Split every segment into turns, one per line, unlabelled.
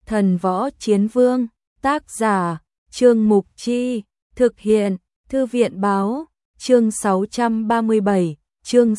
Thần Võ Chiến Vương, tác giả, Trương Mục Chi, thực hiện, Thư viện Báo, chương 637, chương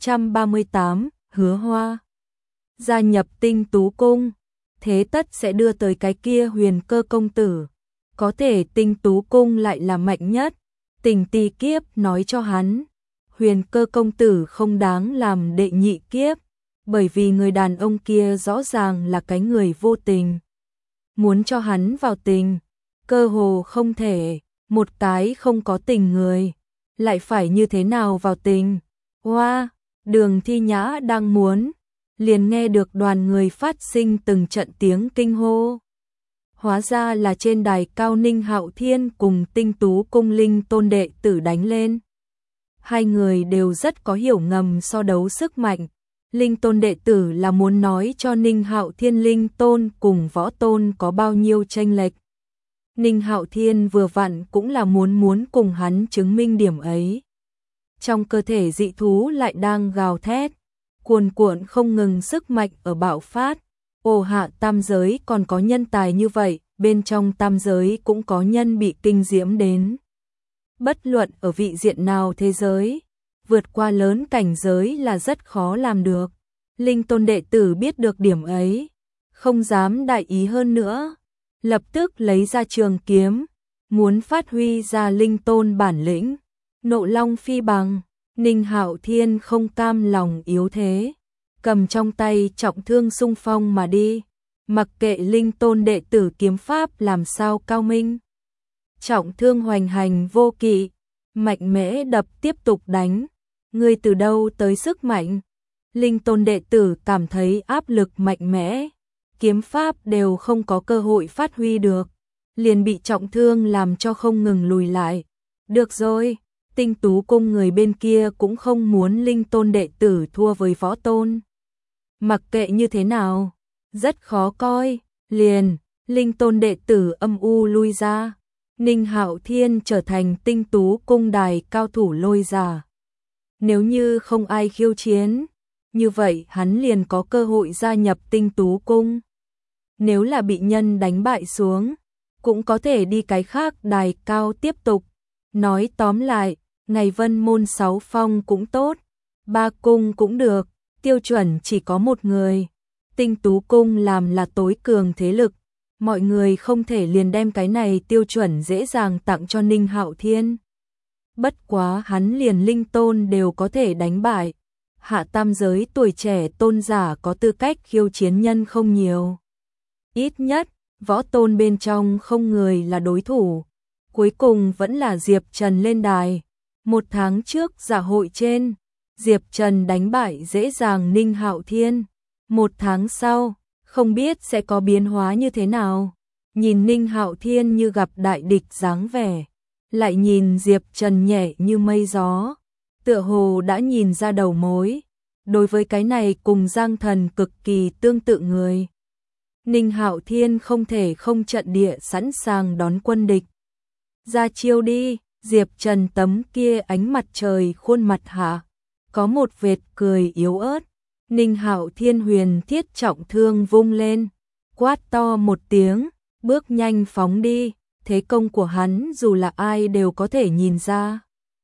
638, Hứa Hoa. Gia nhập Tinh Tú Cung, thế tất sẽ đưa tới cái kia Huyền Cơ công tử. Có thể Tinh Tú Cung lại là mạnh nhất. Tình Tỳ Kiếp nói cho hắn, Huyền Cơ công tử không đáng làm đệ nhị kiếp, bởi vì người đàn ông kia rõ ràng là cái người vô tình. Muốn cho hắn vào tình, cơ hồ không thể, một cái không có tình người, lại phải như thế nào vào tình. Hoa, Đường Thi Nhã đang muốn, liền nghe được đoàn người phát sinh từng trận tiếng kinh hô. Hóa ra là trên đài cao Ninh Hạo Thiên cùng Tinh Tú Cung Linh Tôn đệ tử đánh lên. Hai người đều rất có hiểu ngầm so đấu sức mạnh. Linh Tôn đệ tử là muốn nói cho Ninh Hạo Thiên Linh Tôn cùng Võ Tôn có bao nhiêu chênh lệch. Ninh Hạo Thiên vừa vặn cũng là muốn cùng hắn chứng minh điểm ấy. Trong cơ thể dị thú lại đang gào thét, cuồn cuộn không ngừng sức mạnh ở bạo phát. Ồ hạ tam giới còn có nhân tài như vậy, bên trong tam giới cũng có nhân bị kinh diễm đến. Bất luận ở vị diện nào thế giới, vượt qua lớn cảnh giới là rất khó làm được. Linh Tôn đệ tử biết được điểm ấy, không dám đại ý hơn nữa, lập tức lấy ra trường kiếm, muốn phát huy ra Linh Tôn bản lĩnh. Nộ Long phi bằng, Ninh Hạo Thiên không cam lòng yếu thế, cầm trong tay trọng thương xung phong mà đi, mặc kệ Linh Tôn đệ tử kiếm pháp làm sao cao minh. Trọng thương hoành hành vô kỵ, mạnh mẽ đập tiếp tục đánh. Ngươi từ đâu tới sức mạnh? Linh Tôn đệ tử cảm thấy áp lực mạnh mẽ, kiếm pháp đều không có cơ hội phát huy được, liền bị trọng thương làm cho không ngừng lùi lại. Được rồi, Tinh Tú Cung người bên kia cũng không muốn Linh Tôn đệ tử thua với Võ Tôn. Mặc kệ như thế nào, rất khó coi, liền, Linh Tôn đệ tử âm u lui ra. Ninh Hạo Thiên trở thành Tinh Tú Cung đài cao thủ lôi ra. Nếu như không ai khiêu chiến, như vậy hắn liền có cơ hội gia nhập Tinh Tú Cung. Nếu là bị nhân đánh bại xuống, cũng có thể đi cái khác đài cao tiếp tục. Nói tóm lại, ngày Vân Môn 6 phong cũng tốt, 3 cung cũng được, tiêu chuẩn chỉ có một người. Tinh Tú Cung làm là tối cường thế lực, mọi người không thể liền đem cái này tiêu chuẩn dễ dàng tặng cho Ninh Hạo Thiên. Bất quá hắn liền Linh Tôn đều có thể đánh bại. Hạ tam giới tuổi trẻ tôn giả có tư cách khiêu chiến nhân không nhiều. Ít nhất, Võ Tôn bên trong không người là đối thủ. Cuối cùng vẫn là Diệp Trần lên đài. 1 tháng trước dạ hội trên, Diệp Trần đánh bại dễ dàng Ninh Hạo Thiên. 1 tháng sau, không biết sẽ có biến hóa như thế nào. Nhìn Ninh Hạo Thiên như gặp đại địch dáng vẻ, lại nhìn Diệp Trần nhẹ như mây gió, tựa hồ đã nhìn ra đầu mối. Đối với cái này cùng Giang Thần cực kỳ tương tự người, Ninh Hạo Thiên không thể không trận địa sẵn sàng đón quân địch. Ra chiêu đi, Diệp Trần tấm kia ánh mặt trời khuôn mặt hạ, có một vệt cười yếu ớt. Ninh Hạo Thiên huyền thiết trọng thương vung lên, quát to một tiếng, bước nhanh phóng đi. Thế công của hắn dù là ai đều có thể nhìn ra.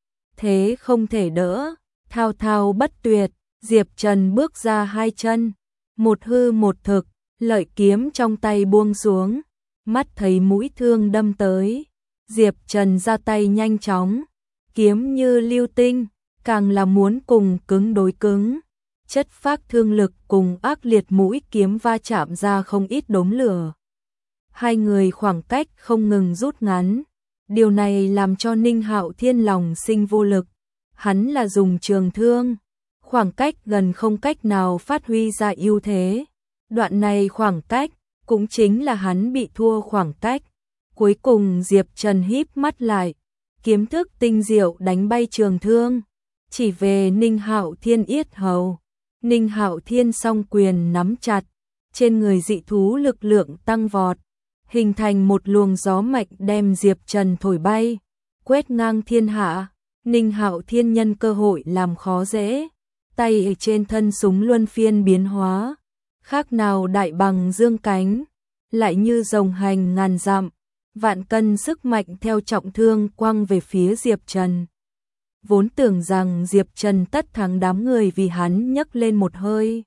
Thế không thể đỡ, thao thao bất tuyệt. Diệp Trần bước ra 2 chân, một hư một thực, lợi kiếm trong tay buông xuống, mắt thấy mũi thương đâm tới. Diệp Trần ra tay nhanh chóng, kiếm như lưu tinh, càng là muốn cùng cứng đối cứng. Chất phác thương lực cùng ác liệt mũi kiếm va chạm ra không ít đốm lửa. Hai người khoảng cách không ngừng rút ngắn. Điều này làm cho Ninh Hạo Thiên lòng sinh vô lực. Hắn là dùng trường thương, khoảng cách gần không cách nào phát huy ra ưu thế. Đoạn này khoảng cách, cũng chính là hắn bị thua khoảng cách. Cuối cùng Diệp Trần híp mắt lại, kiếm thức tinh diệu đánh bay trường thương, chỉ về Ninh Hạo Thiên yết hầu. Ninh Hạo Thiên song quyền nắm chặt, trên người dị thú lực lượng tăng vọt, hình thành một luồng gió mạnh đem Diệp Trần thổi bay, quét ngang thiên hạ. Ninh Hạo Thiên nhân cơ hội làm khó dễ, tay ở trên thân súng luân phiên biến hóa, khác nào đại bằng dương cánh, lại như rồng hành ngàn dặm, vạn cân sức mạnh theo trọng thương quăng về phía Diệp Trần. Vốn tưởng rằng Diệp Trần tất thắng, đám người vì hắn nhấc lên một hơi.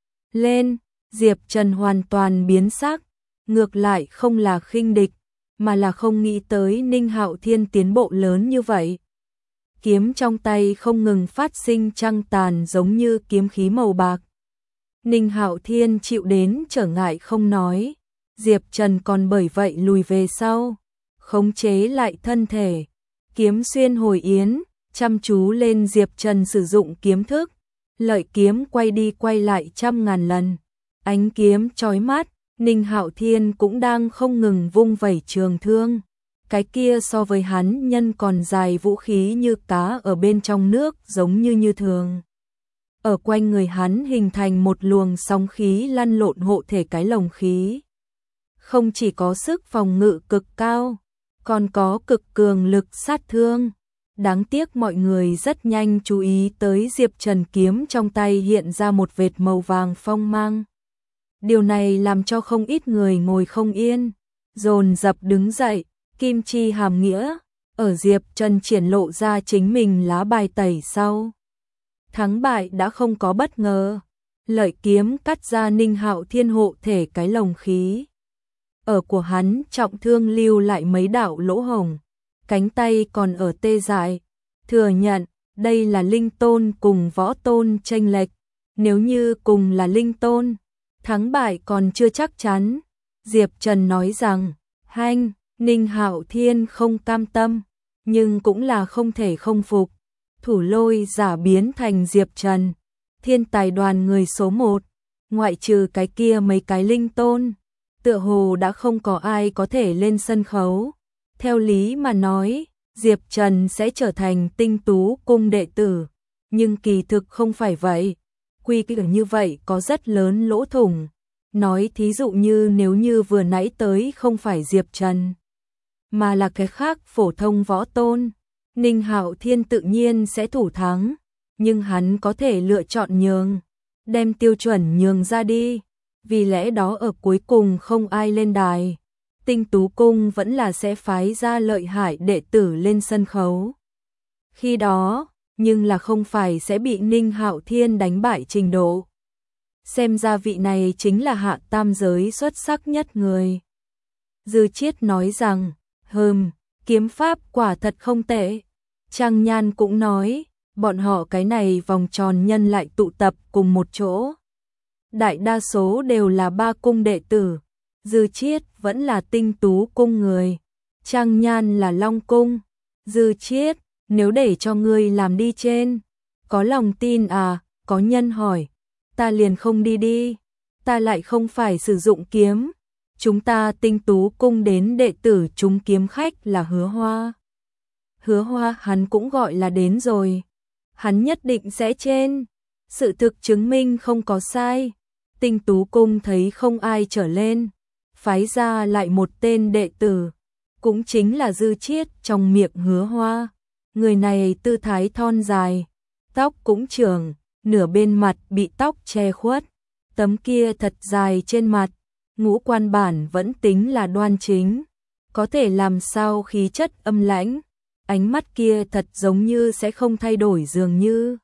Lên, Diệp Trần hoàn toàn biến sắc, ngược lại không là khinh địch, mà là không nghĩ tới Ninh Hạo Thiên tiến bộ lớn như vậy. Kiếm trong tay không ngừng phát sinh trăng tàn giống như kiếm khí màu bạc. Ninh Hạo Thiên chịu đến trở ngại không nói, Diệp Trần còn bởi vậy lùi về sau, khống chế lại thân thể, kiếm xuyên hồi yến, chăm chú lên Diệp Trần sử dụng kiếm thức, lợi kiếm quay đi quay lại trăm ngàn lần, ánh kiếm chói mắt, Ninh Hạo Thiên cũng đang không ngừng vung vẩy trường thương, cái kia so với hắn nhân còn dài vũ khí như cá ở bên trong nước giống như thường. Ở quanh người hắn hình thành một luồng sóng khí lăn lộn hộ thể cái lồng khí. Không chỉ có sức phòng ngự cực cao, còn có cực cường lực sát thương. Đáng tiếc mọi người rất nhanh chú ý tới Diệp Trần kiếm trong tay hiện ra một vệt màu vàng phong mang. Điều này làm cho không ít người ngồi không yên, dồn dập đứng dậy, kim chi hàm nghĩa, ở Diệp Trần triển lộ ra chính mình lá bài tẩy sau. Thắng bại đã không có bất ngờ, lợi kiếm cắt ra Ninh Hạo Thiên hộ thể cái lồng khí. Ở của hắn trọng thương lưu lại mấy đạo lỗ hổng, cánh tay còn ở tê dại, thừa nhận đây là linh tôn cùng võ tôn chênh lệch, nếu như cùng là linh tôn, thắng bại còn chưa chắc chắn. Diệp Trần nói rằng, hanh, Ninh Hạo Thiên không cam tâm, nhưng cũng là không thể không phục. Thủ lôi giả biến thành Diệp Trần, thiên tài đoàn người số 1, ngoại trừ cái kia mấy cái linh tôn, tựa hồ đã không có ai có thể lên sân khấu. Theo lý mà nói, Diệp Trần sẽ trở thành Tinh Tú cung đệ tử, nhưng kỳ thực không phải vậy. Quy củ như vậy có rất lớn lỗ thủng. Nói thí dụ như nếu như vừa nãy tới không phải Diệp Trần, mà là cái khác phổ thông võ tôn, Ninh Hạo Thiên tự nhiên sẽ thủ thắng, nhưng hắn có thể lựa chọn nhường, đem tiêu chuẩn nhường ra đi, vì lẽ đó ở cuối cùng không ai lên đài. Tinh Tú cung vẫn là sẽ phái ra lợi hại đệ tử lên sân khấu. Khi đó, nhưng là không phải sẽ bị Ninh Hạo Thiên đánh bại trình độ. Xem ra vị này chính là hạ tam giới xuất sắc nhất người. Dư Chiết nói rằng, kiếm pháp quả thật không tệ. Trang Nhan cũng nói, bọn họ cái này vòng tròn nhân lại tụ tập cùng một chỗ. Đại đa số đều là 3 cung đệ tử. Dư Chiết vẫn là Tinh Tú cung người, Trang Nhan là Long cung. Dư Chiết, nếu để cho ngươi làm đi trên, có lòng tin à? Có nhân hỏi, ta liền không đi, ta lại không phải sử dụng kiếm. Chúng ta Tinh Tú cung đến đệ tử chúng kiếm khách là Hứa Hoa. Hứa Hoa hắn cũng gọi là đến rồi, hắn nhất định sẽ trên. Sự thực chứng minh không có sai. Tinh Tú cung thấy không ai trở lên, phái ra lại một tên đệ tử, cũng chính là Dư Chiết trong miệng Hứa Hoa. Người này tư thái thon dài, tóc cũng trưởng, nửa bên mặt bị tóc che khuất, tấm kia thật dài trên mặt, ngũ quan bản vẫn tính là đoan chính, có thể làm sao khí chất âm lãnh, ánh mắt kia thật giống như sẽ không thay đổi dường như.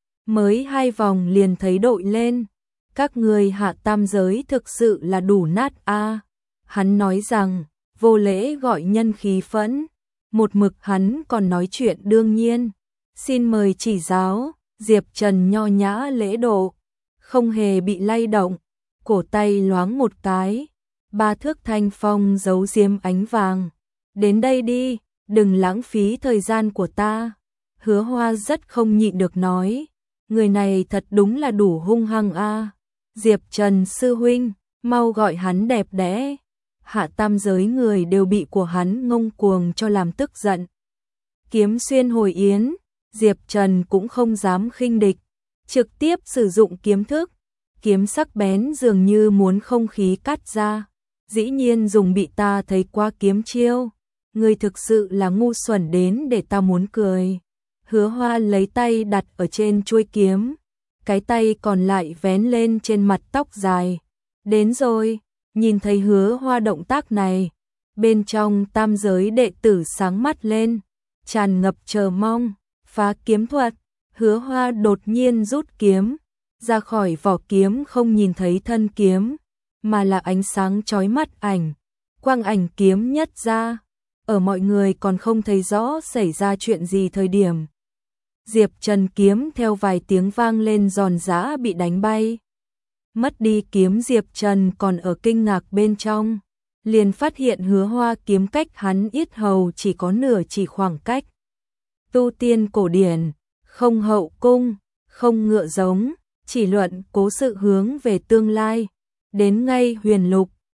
Mới 2 vòng liền thấy đội lên, các người hạ tam giới thực sự là đủ nát a. Hắn nói rằng, vô lễ gọi nhân khí phẫn, một mực hắn còn nói chuyện đương nhiên. Xin mời chỉ giáo. Diệp Trần nho nhã lễ độ, không hề bị lay động, cổ tay loáng một cái, 3 thước thanh phong giấu diếm ánh vàng. Đến đây đi, đừng lãng phí thời gian của ta. Hứa Hoa rất không nhịn được nói, người này thật đúng là đủ hung hăng a. Diệp Trần sư huynh, mau gọi hắn đẹp đẽ. Hạ tam giới người đều bị của hắn ngông cuồng cho làm tức giận. Kiếm xuyên hồi yến, Diệp Trần cũng không dám khinh địch, trực tiếp sử dụng kiếm thức, kiếm sắc bén dường như muốn không khí cắt ra. Dĩ nhiên dùng bị ta thấy qua kiếm chiêu, người thực sự là ngu xuẩn đến để ta muốn cười. Hứa Hoa lấy tay đặt ở trên chuôi kiếm, cái tay còn lại vén lên trên mặt tóc dài. Đến rồi, Nhìn thấy Hứa Hoa động tác này, bên trong tam giới đệ tử sáng mắt lên, tràn ngập chờ mong. Phá kiếm thuật, Hứa Hoa đột nhiên rút kiếm, ra khỏi vỏ kiếm không nhìn thấy thân kiếm, mà là ánh sáng chói mắt ảnh, quang ảnh kiếm nhất ra, ở mọi người còn không thấy rõ xảy ra chuyện gì thời điểm. Diệp Trần kiếm theo vài tiếng vang lên giòn giã bị đánh bay. Mất đi kiếm Diệp Trần còn ở kinh ngạc bên trong, liền phát hiện Hứa Hoa kiếm cách hắn yết hầu chỉ có nửa chỉ khoảng cách. Tu tiên cổ điển, không hậu cung, không ngựa giống, chỉ luận cố sự hướng về tương lai, đến ngay huyền lục,